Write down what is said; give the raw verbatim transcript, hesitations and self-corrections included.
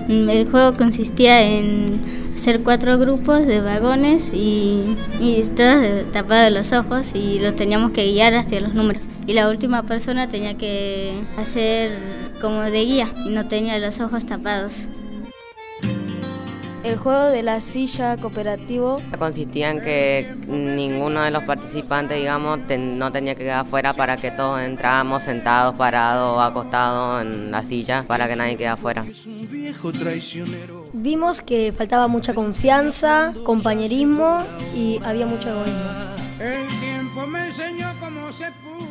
El juego consistía en hacer cuatro grupos de vagones y, y todos tapados los ojos y los teníamos que guiar hacia los números. Y la última persona tenía que hacer como de guía y no tenía los ojos tapados. El juego de la silla cooperativo consistía en que ninguno de los participantes, digamos, ten, no tenía que quedar afuera para que todos entráramos sentados, parados o acostados en la silla para que nadie quede afuera. Vimos que faltaba mucha confianza, compañerismo y había mucho egoísmo. El tiempo me enseñó cómo se pudo.